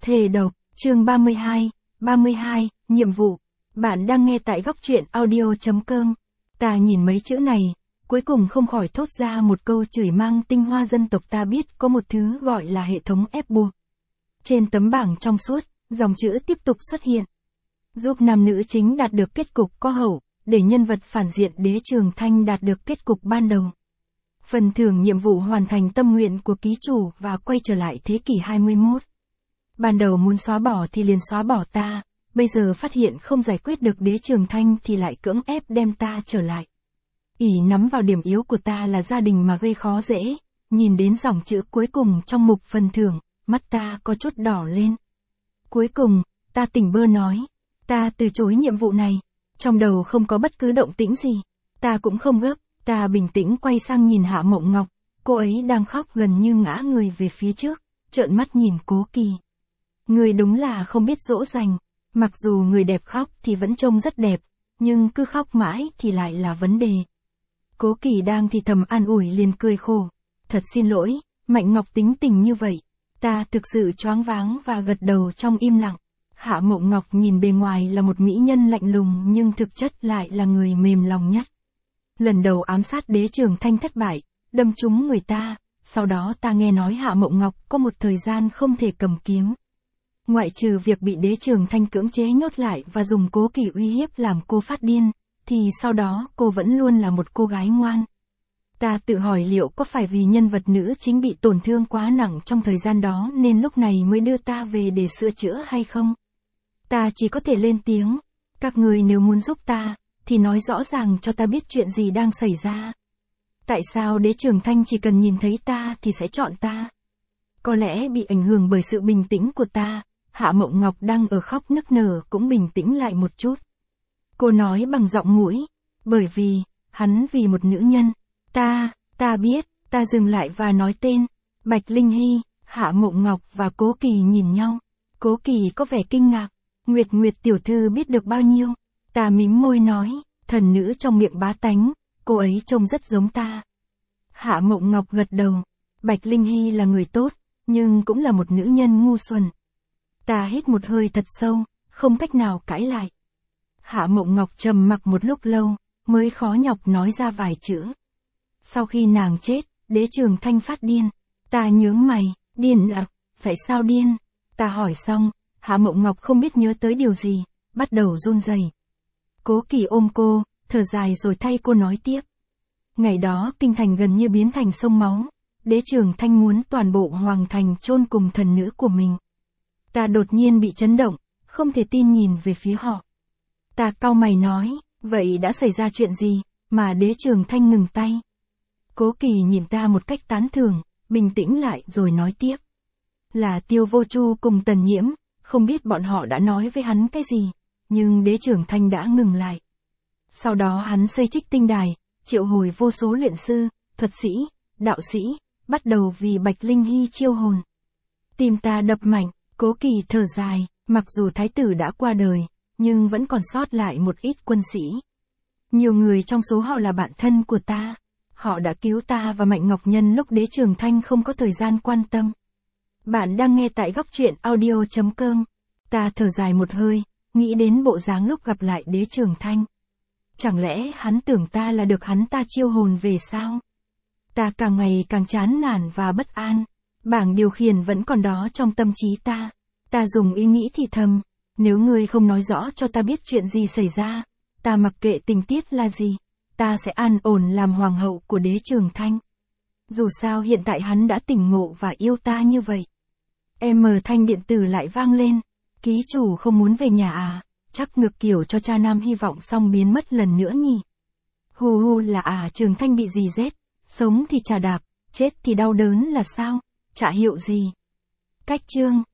Thề độc, chương 32, nhiệm vụ. Bạn đang nghe tại góc truyện audio.com. Ta nhìn mấy chữ này, cuối cùng không khỏi thốt ra một câu chửi mang tinh hoa dân tộc. Ta biết có một thứ gọi là hệ thống ép buộc. Trên tấm bảng trong suốt, dòng chữ tiếp tục xuất hiện. Giúp nam nữ chính đạt được kết cục có hậu, để nhân vật phản diện Đế Trường Thanh đạt được kết cục ban đầu. Phần thưởng nhiệm vụ hoàn thành tâm nguyện của ký chủ và quay trở lại thế kỷ 21. Ban đầu muốn xóa bỏ thì liền xóa bỏ ta, bây giờ phát hiện không giải quyết được Đế Trường Thanh thì lại cưỡng ép đem ta trở lại. Ỷ nắm vào điểm yếu của ta là gia đình mà gây khó dễ, nhìn đến dòng chữ cuối cùng trong mục phần thưởng, mắt ta có chút đỏ lên. Cuối cùng, ta tỉnh bơ nói, ta từ chối nhiệm vụ này, trong đầu không có bất cứ động tĩnh gì, ta cũng không gấp. Ta bình tĩnh quay sang nhìn Hạ Mộng Ngọc, cô ấy đang khóc gần như ngã người về phía trước, trợn mắt nhìn Cố Kỳ. Người đúng là không biết dỗ dành, mặc dù người đẹp khóc thì vẫn trông rất đẹp, nhưng cứ khóc mãi thì lại là vấn đề. Cố Kỳ đang thì thầm an ủi liền cười khổ, thật xin lỗi, Mạnh Ngọc tính tình như vậy. Ta thực sự choáng váng và gật đầu trong im lặng. Hạ Mộng Ngọc nhìn bề ngoài là một mỹ nhân lạnh lùng nhưng thực chất lại là người mềm lòng nhất. Lần đầu ám sát Đế Trường Thanh thất bại, đâm trúng người ta, sau đó ta nghe nói Hạ Mộng Ngọc có một thời gian không thể cầm kiếm. Ngoại trừ việc bị Đế Trường Thanh cưỡng chế nhốt lại và dùng Cố Kỳ uy hiếp làm cô phát điên, thì sau đó cô vẫn luôn là một cô gái ngoan. Ta tự hỏi liệu có phải vì nhân vật nữ chính bị tổn thương quá nặng trong thời gian đó nên lúc này mới đưa ta về để sửa chữa hay không? Ta chỉ có thể lên tiếng, các người nếu muốn giúp ta, thì nói rõ ràng cho ta biết chuyện gì đang xảy ra. Tại sao Đế Trường Thanh chỉ cần nhìn thấy ta thì sẽ chọn ta? Có lẽ bị ảnh hưởng bởi sự bình tĩnh của ta, Hạ Mộng Ngọc đang ở khóc nức nở cũng bình tĩnh lại một chút. Cô nói bằng giọng mũi, bởi vì, hắn vì một nữ nhân. Ta biết, ta dừng lại và nói tên, Bạch Linh Hy. Hạ Mộng Ngọc và Cố Kỳ nhìn nhau. Cố Kỳ có vẻ kinh ngạc, Nguyệt tiểu thư biết được bao nhiêu? Ta mím môi nói, thần nữ trong miệng bá tánh, cô ấy trông rất giống ta. Hạ Mộng Ngọc gật đầu, Bạch Linh Hy là người tốt, nhưng cũng là một nữ nhân ngu xuẩn. Ta hít một hơi thật sâu, không cách nào cãi lại. Hạ Mộng Ngọc trầm mặc một lúc lâu, mới khó nhọc nói ra vài chữ. Sau khi nàng chết, Đế Trường Thanh phát điên. Ta nhướng mày, điên à, phải sao điên? Ta hỏi xong, Hạ Mộng Ngọc không biết nhớ tới điều gì, bắt đầu run rẩy. Cố Kỳ ôm cô, thở dài rồi thay cô nói tiếp. Ngày đó kinh thành gần như biến thành sông máu, Đế Trường Thanh muốn toàn bộ hoàng thành chôn cùng thần nữ của mình. Ta đột nhiên bị chấn động, không thể tin nhìn về phía họ. Ta cau mày nói, vậy đã xảy ra chuyện gì, mà Đế Trường Thanh ngừng tay? Cố Kỳ nhìn ta một cách tán thưởng, bình tĩnh lại rồi nói tiếp. Là Tiêu Vô Chu cùng Tần Nhiễm, không biết bọn họ đã nói với hắn cái gì, nhưng Đế Trường Thanh đã ngừng lại. Sau đó hắn xây Trích Tinh Đài, triệu hồi vô số luyện sư, thuật sĩ, đạo sĩ, bắt đầu vì Bạch Linh Hy chiêu hồn. Tim ta đập mạnh, Cố Kỳ thở dài, mặc dù thái tử đã qua đời, nhưng vẫn còn sót lại một ít quân sĩ. Nhiều người trong số họ là bạn thân của ta. Họ đã cứu ta và Mạnh Ngọc nhân lúc Đế Trường Thanh không có thời gian quan tâm. Bạn đang nghe tại góc truyện audio.com. Ta thở dài một hơi, nghĩ đến bộ dáng lúc gặp lại Đế Trường Thanh. Chẳng lẽ hắn tưởng ta là được hắn ta chiêu hồn về sao? Ta càng ngày càng chán nản và bất an. Bảng điều khiển vẫn còn đó trong tâm trí ta. Ta dùng ý nghĩ thì thầm, nếu ngươi không nói rõ cho ta biết chuyện gì xảy ra, ta mặc kệ tình tiết là gì, ta sẽ an ổn làm hoàng hậu của Đế Trường Thanh. Dù sao hiện tại hắn đã tỉnh ngộ và yêu ta như vậy. Thanh điện tử lại vang lên. Ký chủ không muốn về nhà à? Chắc ngược kiểu cho cha nam hy vọng xong biến mất lần nữa nhỉ? Hu là Trường Thanh bị gì rết? Sống thì chà đạp, chết thì đau đớn là sao? Chả hiệu gì? Cách chương